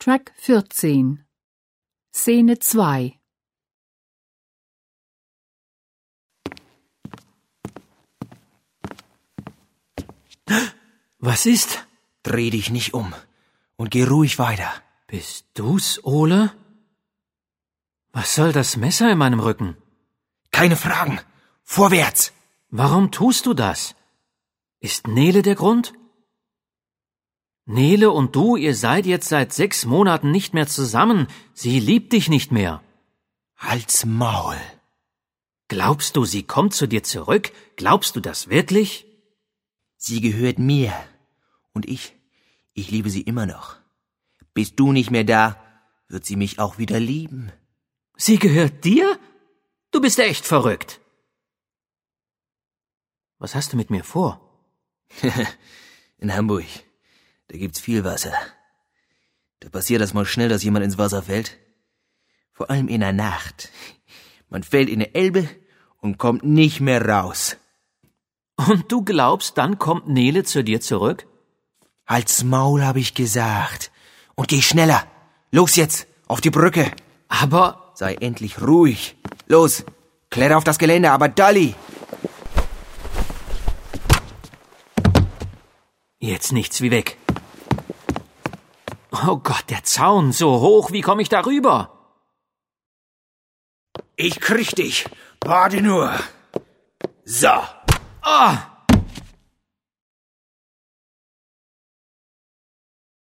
Track 14. Szene 2. Was ist? Dreh dich nicht um und geh ruhig weiter. Bist du's, Ole? Was soll das Messer in meinem Rücken? Keine Fragen. Vorwärts! Warum tust du das? Ist Nele der Grund? Nele und du, ihr seid jetzt seit 6 Monaten nicht mehr zusammen. Sie liebt dich nicht mehr. Halt's Maul. Glaubst du, sie kommt zu dir zurück? Glaubst du das wirklich? Sie gehört mir. Und ich liebe sie immer noch. Bist du nicht mehr da, wird sie mich auch wieder lieben. Sie gehört dir? Du bist echt verrückt. Was hast du mit mir vor? In Hamburg, da gibt's viel Wasser. Da passiert das mal schnell, dass jemand ins Wasser fällt. Vor allem in der Nacht. Man fällt in die Elbe und kommt nicht mehr raus. Und du glaubst, dann kommt Nele zu dir zurück? Halt's Maul, hab ich gesagt. Und geh schneller. Los jetzt, auf die Brücke. Aber... Sei endlich ruhig. Los, kletter auf das Gelände, aber Dolly! Jetzt nichts wie weg. Oh Gott, der Zaun, so hoch, wie komme ich da rüber? Ich krieg dich. Warte nur. So. Ah!